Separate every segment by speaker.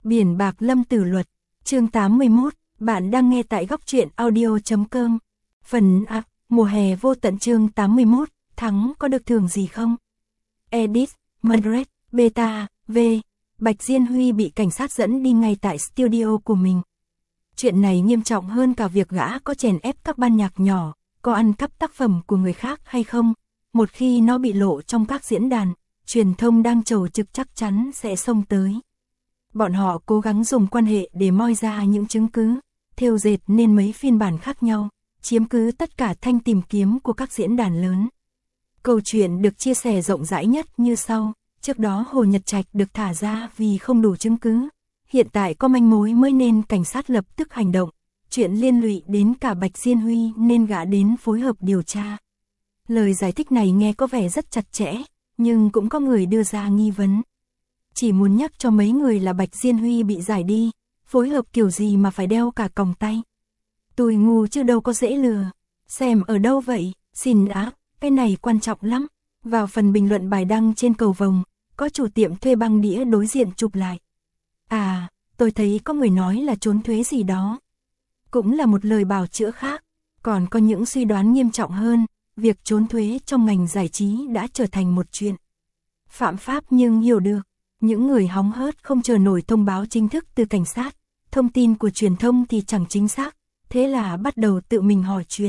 Speaker 1: Biển bạc Lâm Tử Luật, chương 81, bạn đang nghe tại góc truyện audio.com. Phần A, mùa hè vô tận chương 81, thắng có được thưởng gì không? Edit, Madrid, Beta, V. Bạch Diên Huy bị cảnh sát dẫn đi ngay tại studio của mình. Chuyện này nghiêm trọng hơn cả việc gã có chèn ép các ban nhạc nhỏ, có ăn cắp tác phẩm của người khác hay không. Một khi nó bị lộ trong các diễn đàn, truyền thông đang chầu trực chắc chắn sẽ xông tới. Bọn họ cố gắng dùng quan hệ để moi ra những chứng cứ, thêu dệt nên mấy phiên bản khác nhau, chiếm cứ tất cả thanh tìm kiếm của các diễn đàn lớn. Câu chuyện được chia sẻ rộng rãi nhất như sau. Trước đó Hồ Nhật Trạch được thả ra vì không đủ chứng cứ. Hiện tại có manh mối mới nên cảnh sát lập tức hành động. Chuyện liên lụy đến cả Bạch Diên Huy nên gã đến phối hợp điều tra. Lời giải thích này nghe có vẻ rất chặt chẽ, nhưng cũng có người đưa ra nghi vấn. Chỉ muốn nhắc cho mấy người là Bạch Diên Huy bị giải đi, phối hợp kiểu gì mà phải đeo cả còng tay. Tôi ngu chứ đâu có dễ lừa. Xem ở đâu vậy, xin đã, cái này quan trọng lắm. Vào phần bình luận bài đăng trên cầu vồng, có chủ tiệm thuê băng đĩa đối diện chụp lại. À, tôi thấy có người nói là trốn thuế gì đó. Cũng là một lời bào chữa khác. Còn có những suy đoán nghiêm trọng hơn, việc trốn thuế trong ngành giải trí đã trở thành một chuyện phạm pháp nhưng hiểu được. Những người hóng hớt không chờ nổi thông báo chính thức từ cảnh sát, thông tin của truyền thông thì chẳng chính xác, thế là bắt đầu tự mình hỏi chuyện.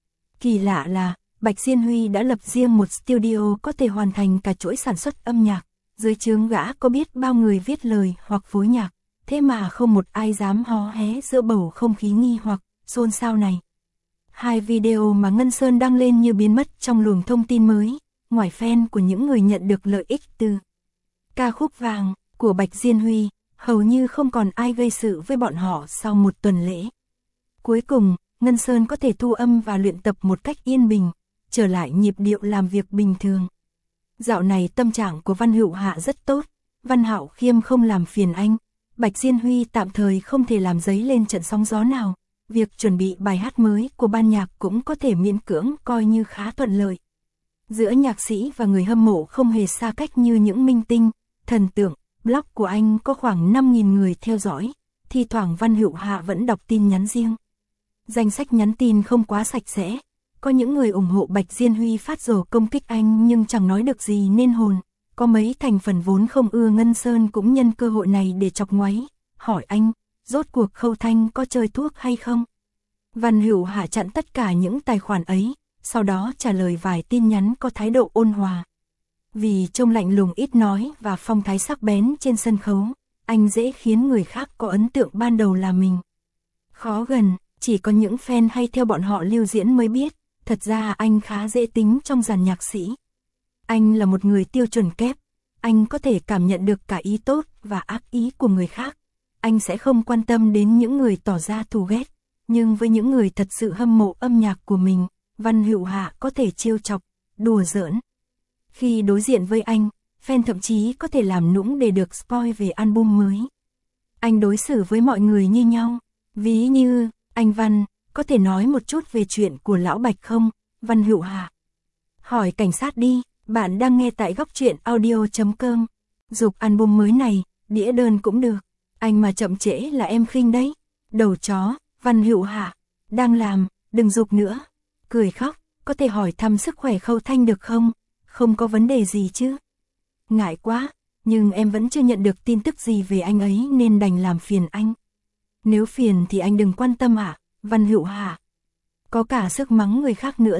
Speaker 1: Kỳ lạ là, Bạch Diên Huy đã lập riêng một studio có thể hoàn thành cả chuỗi sản xuất âm nhạc, dưới trướng gã có biết bao người viết lời hoặc phối nhạc, thế mà không một ai dám hó hé giữa bầu không khí nghi hoặc xôn xao này. Hai video mà Ngân Sơn đăng lên như biến mất trong luồng thông tin mới, ngoài fan của những người nhận được lợi ích từ ca khúc vàng của Bạch Diên Huy, hầu như không còn ai gây sự với bọn họ sau một tuần lễ. Cuối cùng, Ngân Sơn có thể thu âm và luyện tập một cách yên bình, trở lại nhịp điệu làm việc bình thường. Dạo này tâm trạng của Văn Hữu Hạ rất tốt, Văn Hạo Khiêm không làm phiền anh, Bạch Diên Huy tạm thời không thể làm dấy lên trận sóng gió nào, việc chuẩn bị bài hát mới của ban nhạc cũng có thể miễn cưỡng coi như khá thuận lợi. Giữa nhạc sĩ và người hâm mộ không hề xa cách như những minh tinh, thần tượng, blog của anh có khoảng 5.000 người theo dõi, thi thoảng Văn Hữu Hạ vẫn đọc tin nhắn riêng. Danh sách nhắn tin không quá sạch sẽ, có những người ủng hộ Bạch Diên Huy phát rồ công kích anh nhưng chẳng nói được gì nên hồn, có mấy thành phần vốn không ưa Ngân Sơn cũng nhân cơ hội này để chọc ngoáy, hỏi anh, rốt cuộc Khâu Thanh có chơi thuốc hay không? Văn Hữu Hạ chặn tất cả những tài khoản ấy, sau đó trả lời vài tin nhắn có thái độ ôn hòa. Vì trông lạnh lùng ít nói và phong thái sắc bén trên sân khấu, anh dễ khiến người khác có ấn tượng ban đầu là mình khó gần, chỉ có những fan hay theo bọn họ lưu diễn mới biết, thật ra anh khá dễ tính trong dàn nhạc sĩ. Anh là một người tiêu chuẩn kép, anh có thể cảm nhận được cả ý tốt và ác ý của người khác. Anh sẽ không quan tâm đến những người tỏ ra thù ghét, nhưng với những người thật sự hâm mộ âm nhạc của mình, Văn Hữu Hạ có thể trêu chọc, đùa giỡn. Khi đối diện với anh, fan thậm chí có thể làm nũng để được spoil về album mới. Anh đối xử với mọi người như nhau, ví như, anh Văn, có thể nói một chút về chuyện của Lão Bạch không? Văn Hữu Hạ hỏi cảnh sát đi, bạn đang nghe tại góc truyện audio.com. Dục album mới này, đĩa đơn cũng được, anh mà chậm trễ là em khinh đấy. Đầu chó, Văn Hữu Hạ đang làm, đừng dục nữa. Cười khóc, có thể hỏi thăm sức khỏe Khâu Thanh được không? Không có vấn đề gì chứ? Ngại quá, nhưng em vẫn chưa nhận được tin tức gì về anh ấy nên đành làm phiền anh. Nếu phiền thì anh đừng quan tâm ạ. Văn Hữu Hạ có cả sức mắng người khác nữa.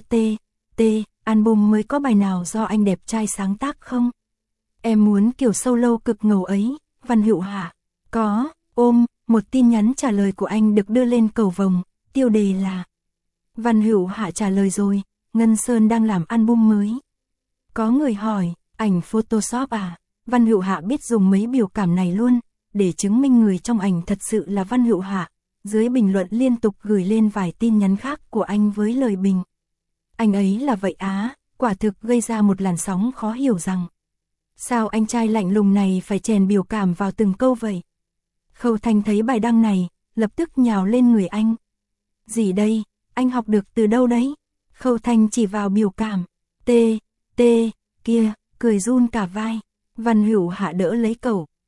Speaker 1: Album mới có bài nào do anh đẹp trai sáng tác không? Em muốn kiểu solo cực ngầu ấy. Văn Hữu Hạ có, một tin nhắn trả lời của anh được đưa lên cầu vồng, tiêu đề là Văn Hữu Hạ trả lời rồi, Ngân Sơn đang làm album mới. Có người hỏi, ảnh Photoshop à? Văn Hữu Hạ biết dùng mấy biểu cảm này luôn, để chứng minh người trong ảnh thật sự là Văn Hữu Hạ. Dưới bình luận liên tục gửi lên vài tin nhắn khác của anh với lời bình. Anh ấy là vậy á, quả thực gây ra một làn sóng khó hiểu rằng sao anh trai lạnh lùng này phải chèn biểu cảm vào từng câu vậy. Khâu Thanh thấy bài đăng này, lập tức nhào lên người anh. Gì đây, anh học được từ đâu đấy? Khâu Thanh chỉ vào biểu cảm, kia, cười run cả vai. Văn Hữu Hạ đỡ lấy cậu,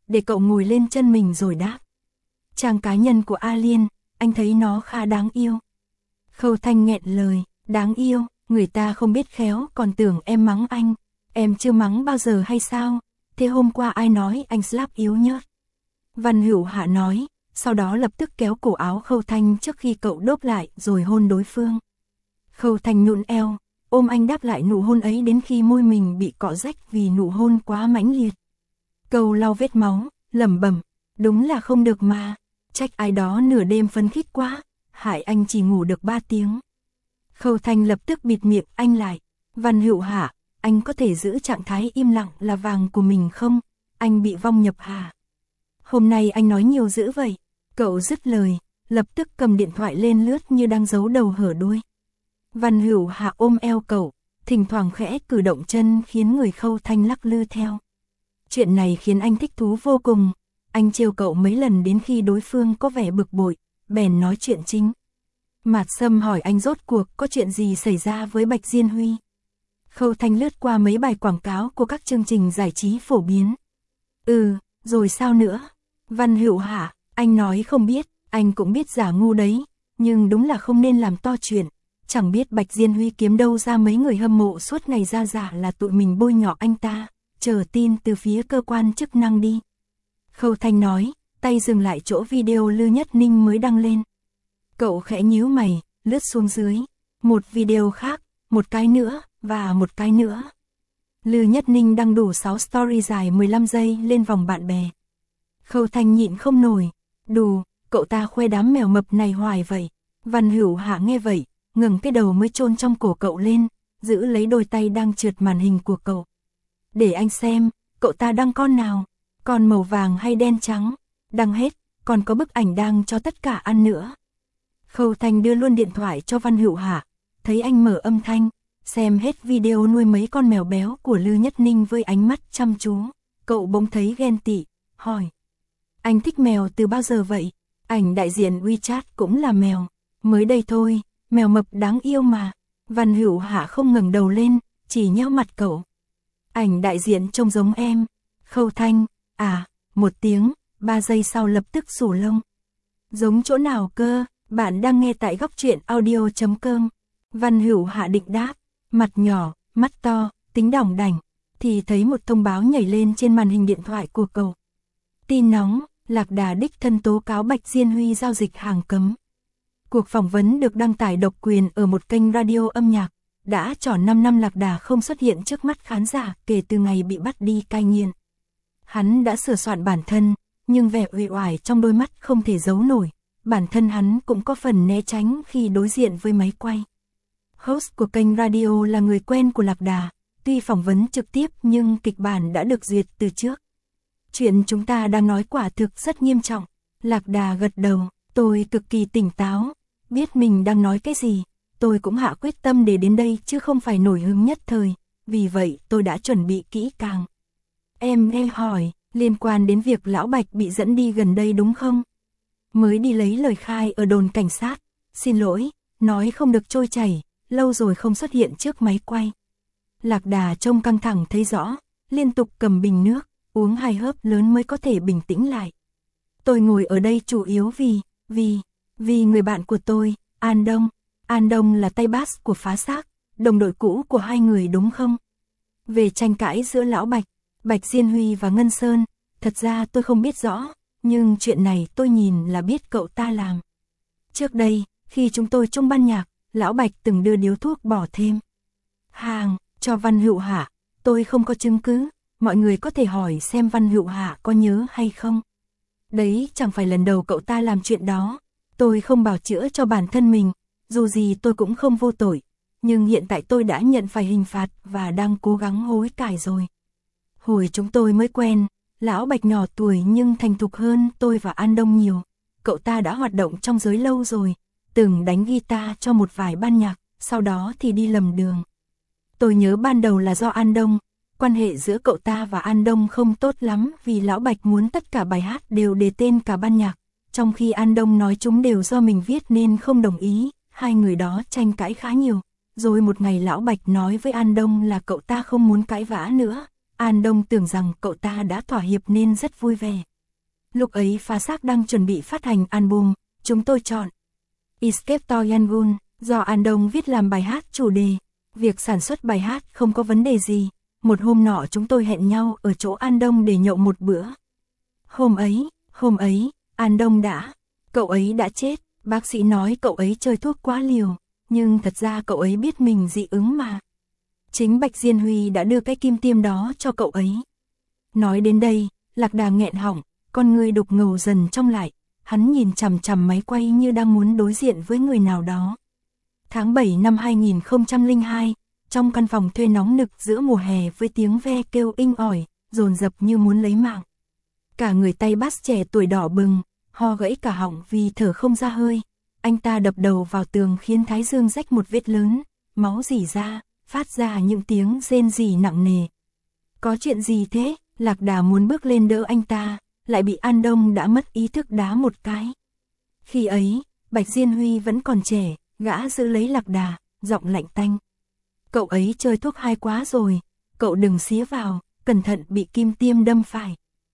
Speaker 1: để cậu ngồi lên chân mình rồi đáp. Trang cá nhân của A Liên, anh thấy nó khá đáng yêu. Khâu Thanh nghẹn lời, đáng yêu, người ta không biết khéo còn tưởng em mắng anh. Em chưa mắng bao giờ hay sao? Thế hôm qua ai nói anh slap yếu nhớt? Văn Hữu Hạ nói, sau đó lập tức kéo cổ áo Khâu Thanh trước khi cậu đốp lại rồi hôn đối phương. Khâu Thanh nhũn eo, ôm anh đáp lại nụ hôn ấy đến khi môi mình bị cọ rách vì nụ hôn quá mãnh liệt. Cậu lau vết máu, lẩm bẩm, đúng là không được mà, trách ai đó nửa đêm phấn khích quá, hại anh chỉ ngủ được 3 tiếng. Khâu Thanh lập tức bịt miệng anh lại, Văn Hữu Hạ, anh có thể giữ trạng thái im lặng là vàng của mình không? Anh bị vong nhập hả? Hôm nay anh nói nhiều dữ vậy. Cậu dứt lời, lập tức cầm điện thoại lên lướt như đang giấu đầu hở đuôi. Văn Hữu Hạ ôm eo cậu, thỉnh thoảng khẽ cử động chân khiến người Khâu Thanh lắc lư theo. Chuyện này khiến anh thích thú vô cùng. Anh trêu cậu mấy lần đến khi đối phương có vẻ bực bội, bèn nói chuyện chính. Mạt Sâm hỏi anh rốt cuộc có chuyện gì xảy ra với Bạch Diên Huy. Khâu Thanh lướt qua mấy bài quảng cáo của các chương trình giải trí phổ biến. Rồi sao nữa? Văn Hữu Hạ, anh nói không biết, anh cũng biết giả ngu đấy, nhưng đúng là không nên làm to chuyện. Chẳng biết Bạch Diên Huy kiếm đâu ra mấy người hâm mộ suốt ngày ra giả là tụi mình bôi nhọ anh ta, chờ tin từ phía cơ quan chức năng đi. Khâu Thanh nói, tay dừng lại chỗ video Lư Nhất Ninh mới đăng lên. Cậu khẽ nhíu mày, lướt xuống dưới. Một video khác, một cái nữa, và một cái nữa. Lư Nhất Ninh đăng đủ 6 story dài 15 giây lên vòng bạn bè. Khâu Thanh nhịn không nổi. Đù, cậu ta khoe đám mèo mập này hoài vậy. Văn Hữu Hạ nghe vậy, ngẩng cái đầu mới chôn trong cổ cậu lên, giữ lấy đôi tay đang trượt màn hình của cậu. Để anh xem, cậu ta đăng con nào? Con màu vàng hay đen trắng? Đăng hết, còn có bức ảnh đăng cho tất cả ăn nữa. Khâu Thanh đưa luôn điện thoại cho Văn Hữu Hạ, thấy anh mở âm thanh, xem hết video nuôi mấy con mèo béo của Lư Nhất Ninh với ánh mắt chăm chú. Cậu bỗng thấy ghen tị, hỏi. Anh thích mèo từ bao giờ vậy? Ảnh đại diện WeChat cũng là mèo. Mới đây thôi, mèo mập đáng yêu mà. Văn Hữu Hạ không ngẩng đầu lên, chỉ nheo mặt cậu. Ảnh đại diện trông giống em. Khâu Thanh, 1 tiếng, 3 giây sau lập tức sủ lông. Giống chỗ nào cơ? Bạn đang nghe tại góc truyện audio.com. Văn Hữu Hạ định đáp, mặt nhỏ, mắt to, tính đỏng đảnh, thì thấy một thông báo nhảy lên trên màn hình điện thoại của cậu. Tin nóng, Lạc Đà đích thân tố cáo Bạch Diên Huy giao dịch hàng cấm. Cuộc phỏng vấn được đăng tải độc quyền ở một kênh radio âm nhạc, đã tròn 5 năm Lạc Đà không xuất hiện trước mắt khán giả kể từ ngày bị bắt đi cai nghiện. Hắn đã sửa soạn bản thân, nhưng vẻ uể oải trong đôi mắt không thể giấu nổi. Bản thân hắn cũng có phần né tránh khi đối diện với máy quay. Host của kênh radio là người quen của Lạc Đà, tuy phỏng vấn trực tiếp nhưng kịch bản đã được duyệt từ trước. Chuyện chúng ta đang nói quả thực rất nghiêm trọng. Lạc Đà gật đầu, tôi cực kỳ tỉnh táo, biết mình đang nói cái gì. Tôi cũng hạ quyết tâm để đến đây chứ không phải nổi hứng nhất thời, vì vậy tôi đã chuẩn bị kỹ càng. Em nghe hỏi, liên quan đến việc Lão Bạch bị dẫn đi gần đây đúng không? Mới đi lấy lời khai ở đồn cảnh sát, xin lỗi, nói không được trôi chảy, lâu rồi không xuất hiện trước máy quay. Lạc Đà trông căng thẳng thấy rõ, liên tục cầm bình nước, uống 2 hớp lớn mới có thể bình tĩnh lại. Tôi ngồi ở đây chủ yếu vì người bạn của tôi, An Đông. An Đông là tay bass của Phá Xác, đồng đội cũ của hai người đúng không? Về tranh cãi giữa Lão Bạch, Bạch Diên Huy và Ngân Sơn, thật ra tôi không biết rõ, nhưng chuyện này tôi nhìn là biết cậu ta làm. Trước đây, khi chúng tôi chung ban nhạc, Lão Bạch từng đưa điếu thuốc bỏ thêm hàng cho Văn Hữu Hạ, tôi không có chứng cứ, mọi người có thể hỏi xem Văn Hữu Hạ có nhớ hay không. Đấy chẳng phải lần đầu cậu ta làm chuyện đó, tôi không bào chữa cho bản thân mình, dù gì tôi cũng không vô tội, nhưng hiện tại tôi đã nhận phải hình phạt và đang cố gắng hối cải rồi. Hồi chúng tôi mới quen, Lão Bạch nhỏ tuổi nhưng thành thục hơn tôi và An Đông nhiều, cậu ta đã hoạt động trong giới lâu rồi, từng đánh guitar cho một vài ban nhạc, sau đó thì đi lầm đường. Tôi nhớ ban đầu là do An Đông, quan hệ giữa cậu ta và An Đông không tốt lắm vì Lão Bạch muốn tất cả bài hát đều đề tên cả ban nhạc, trong khi An Đông nói chúng đều do mình viết nên không đồng ý, hai người đó tranh cãi khá nhiều. Rồi một ngày Lão Bạch nói với An Đông là cậu ta không muốn cãi vã nữa, An Đông tưởng rằng cậu ta đã thỏa hiệp nên rất vui vẻ. Lúc ấy Phá Xác đang chuẩn bị phát hành album, chúng tôi chọn Escape to Yangon, do An Đông viết làm bài hát chủ đề. Việc sản xuất bài hát không có vấn đề gì. Một hôm nọ chúng tôi hẹn nhau ở chỗ An Đông để nhậu một bữa. Hôm ấy, An Đông cậu ấy đã chết. Bác sĩ nói cậu ấy chơi thuốc quá liều, nhưng thật ra cậu ấy biết mình dị ứng mà. Chính Bạch Diên Huy đã đưa cái kim tiêm đó cho cậu ấy. Nói đến đây, Lạc Đà nghẹn họng, con người đục ngầu dần trong lại. Hắn nhìn chằm chằm máy quay như đang muốn đối diện với người nào đó. Tháng 7 năm 2002, trong căn phòng thuê nóng nực giữa mùa hè với tiếng ve kêu inh ỏi, dồn dập như muốn lấy mạng. Cả người tay bass trẻ tuổi đỏ bừng, ho gãy cả họng vì thở không ra hơi. Anh ta đập đầu vào tường khiến thái dương rách một vết lớn, máu rỉ ra, phát ra những tiếng rên rỉ nặng nề. Có chuyện gì thế? Lạc Đà muốn bước lên đỡ anh ta, lại bị An Đông đã mất ý thức đá một cái. Khi ấy, Bạch Diên Huy vẫn còn trẻ, gã giữ lấy Lạc Đà, giọng lạnh tanh. Cậu ấy chơi thuốc hay quá rồi, cậu đừng xía vào, cẩn thận bị kim tiêm đâm phải.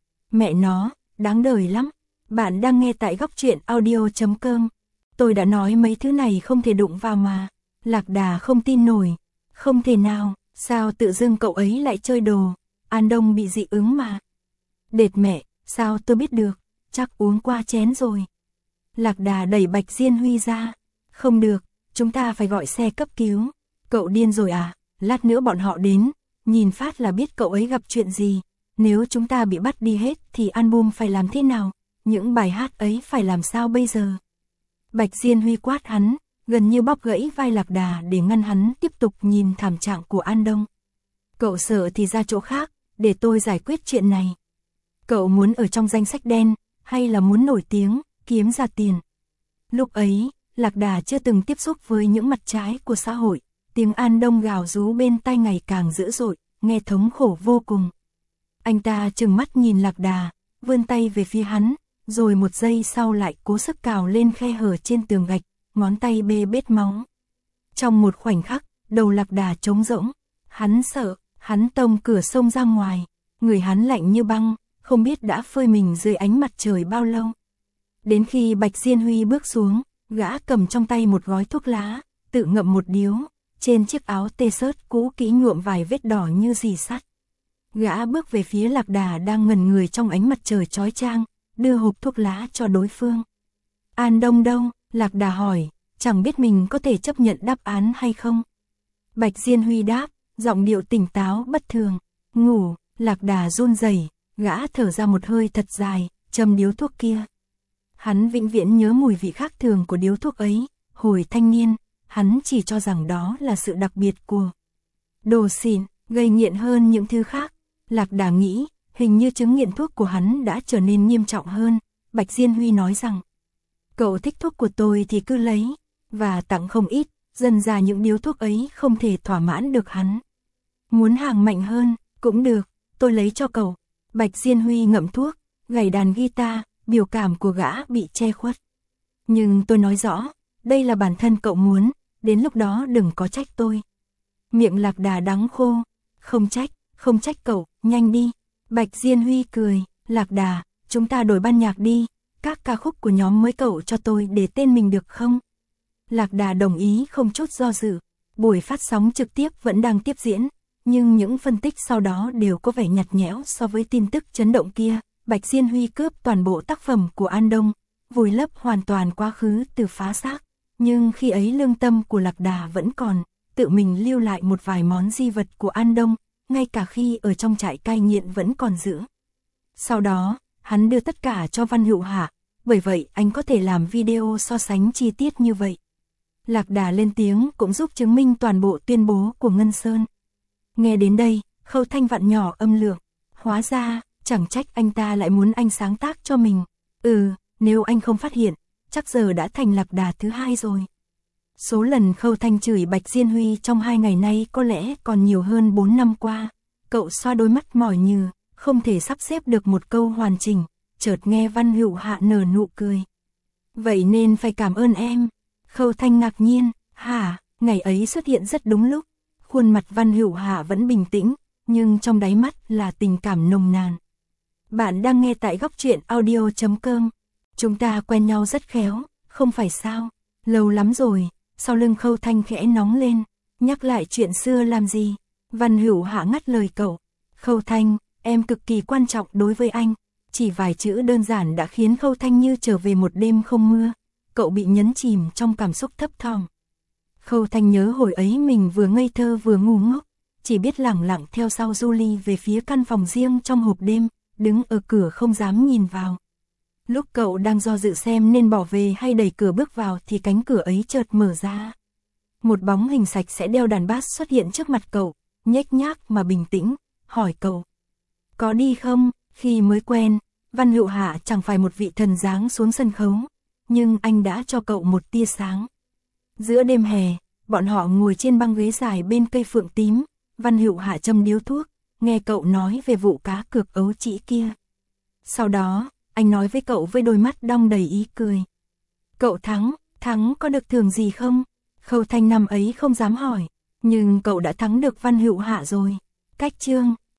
Speaker 1: Mẹ nó, đáng đời lắm. Bạn đang nghe tại Góc Truyện Audio.com. Tôi đã nói mấy thứ này không thể đụng vào mà. Lạc Đà không tin nổi. Không thể nào, sao tự dưng cậu ấy lại chơi đồ. An Đông bị dị ứng mà. Đệt mẹ, sao tôi biết được, chắc uống qua chén rồi. Lạc Đà đẩy Bạch Diên Huy ra. Không được, chúng ta phải gọi xe cấp cứu. Cậu điên rồi à, lát nữa bọn họ đến, nhìn phát là biết cậu ấy gặp chuyện gì. Nếu chúng ta bị bắt đi hết thì album phải làm thế nào? Những bài hát ấy phải làm sao bây giờ? Bạch Diên Huy quát hắn, gần như bóp gãy vai Lạc Đà để ngăn hắn tiếp tục nhìn thảm trạng của An Đông. Cậu sợ thì ra chỗ khác, để tôi giải quyết chuyện này. Cậu muốn ở trong danh sách đen, hay là muốn nổi tiếng, kiếm ra tiền? Lúc ấy, Lạc Đà chưa từng tiếp xúc với những mặt trái của xã hội. Tiếng An Đông gào rú bên tai ngày càng dữ dội, nghe thống khổ vô cùng. Anh ta trừng mắt nhìn Lạc Đà, vươn tay về phía hắn, rồi một giây sau lại cố sức cào lên khe hở trên tường gạch, ngón tay bê bết máu. Trong một khoảnh khắc, đầu Lạc Đà trống rỗng, hắn sợ, hắn tông cửa xông ra ngoài, người hắn lạnh như băng, không biết đã phơi mình dưới ánh mặt trời bao lâu. Đến khi Bạch Diên Huy bước xuống, gã cầm trong tay một gói thuốc lá, tự ngậm một điếu, trên chiếc áo t-shirt cũ kỹ nhuộm vài vết đỏ như rì sắt. Gã bước về phía Lạc Đà đang ngẩn người trong ánh mặt trời chói chang, đưa hộp thuốc lá cho đối phương. An Đông đâu? Lạc Đà hỏi, chẳng biết mình có thể chấp nhận đáp án hay không. Bạch Diên Huy đáp, giọng điệu tỉnh táo bất thường. Ngủ. Lạc Đà run rẩy, gã thở ra một hơi thật dài, châm điếu thuốc kia. Hắn vĩnh viễn nhớ mùi vị khác thường của điếu thuốc ấy. Hồi thanh niên, hắn chỉ cho rằng đó là sự đặc biệt của đồ xịn, gây nghiện hơn những thứ khác. Lạc Đà nghĩ, hình như chứng nghiện thuốc của hắn đã trở nên nghiêm trọng hơn. Bạch Diên Huy nói rằng, cậu thích thuốc của tôi thì cứ lấy, và tặng không ít, dần ra những điếu thuốc ấy không thể thỏa mãn được hắn. Muốn hàng mạnh hơn, cũng được, tôi lấy cho cậu. Bạch Diên Huy ngậm thuốc, gảy đàn guitar, biểu cảm của gã bị che khuất. Nhưng tôi nói rõ, đây là bản thân cậu muốn, đến lúc đó đừng có trách tôi. Miệng Lạc Đà đắng khô, không trách cậu, nhanh đi. Bạch Diên Huy cười, Lạc Đà, chúng ta đổi ban nhạc đi, các ca khúc của nhóm mới cậu cho tôi để tên mình được không? Lạc Đà đồng ý không chút do dự. Buổi phát sóng trực tiếp vẫn đang tiếp diễn, nhưng những phân tích sau đó đều có vẻ nhạt nhẽo so với tin tức chấn động kia. Bạch Diên Huy cướp toàn bộ tác phẩm của An Đông, vùi lấp hoàn toàn quá khứ từ Phá Xác. Nhưng khi ấy lương tâm của Lạc Đà vẫn còn, tự mình lưu lại một vài món di vật của An Đông, ngay cả khi ở trong trại cai nghiện vẫn còn giữ. Sau đó, hắn đưa tất cả cho Văn Hữu Hạ, bởi vậy anh có thể làm video so sánh chi tiết như vậy. Lạc Đà lên tiếng cũng giúp chứng minh toàn bộ tuyên bố của Ngân Sơn. Nghe đến đây, Khâu Thanh vặn nhỏ âm lượng. Hóa ra, chẳng trách anh ta lại muốn anh sáng tác cho mình. Nếu anh không phát hiện, chắc giờ đã thành Lạc Đà thứ hai rồi. Số lần Khâu Thanh chửi Bạch Diên Huy trong 2 ngày nay có lẽ còn nhiều hơn 4 năm qua. Cậu xoa đôi mắt mỏi như, không thể sắp xếp được một câu hoàn chỉnh, chợt nghe Văn Hữu Hạ nở nụ cười. Vậy nên phải cảm ơn em. Khâu Thanh ngạc nhiên, hả, ngày ấy xuất hiện rất đúng lúc. Khuôn mặt Văn Hữu Hạ vẫn bình tĩnh, nhưng trong đáy mắt là tình cảm nồng nàn. Bạn đang nghe tại Góc Truyện Audio.com. Chúng ta quen nhau rất khéo, không phải sao? Lâu lắm rồi. Sau lưng Khâu Thanh khẽ nóng lên. Nhắc lại chuyện xưa làm gì? Văn Hữu Hạ ngắt lời cậu. Khâu Thanh, em cực kỳ quan trọng đối với anh. Chỉ vài chữ đơn giản đã khiến Khâu Thanh như trở về một đêm không mưa. Cậu bị nhấn chìm trong cảm xúc thấp thỏm. Khâu Thanh nhớ hồi ấy mình vừa ngây thơ vừa ngu ngốc, chỉ biết lẳng lặng theo sau Julie về phía căn phòng riêng trong hộp đêm, đứng ở cửa không dám nhìn vào. Lúc cậu đang do dự xem nên bỏ về hay đẩy cửa bước vào thì cánh cửa ấy chợt mở ra. Một bóng hình sạch sẽ đeo đàn bass xuất hiện trước mặt cậu, nhếch nhác mà bình tĩnh, hỏi cậu. Có đi không? Khi mới quen, Văn Hữu Hạ chẳng phải một vị thần giáng xuống sân khấu, nhưng anh đã cho cậu một tia sáng. Giữa đêm hè, bọn họ ngồi trên băng ghế dài bên cây phượng tím, Văn Hữu Hạ châm điếu thuốc, nghe cậu nói về vụ cá cược ấu trĩ kia. Sau đó, anh nói với cậu với đôi mắt đong đầy ý cười. Cậu thắng có được thưởng gì không? Khâu Thanh năm ấy không dám hỏi, nhưng cậu đã thắng được Văn Hữu Hạ rồi. Cách chương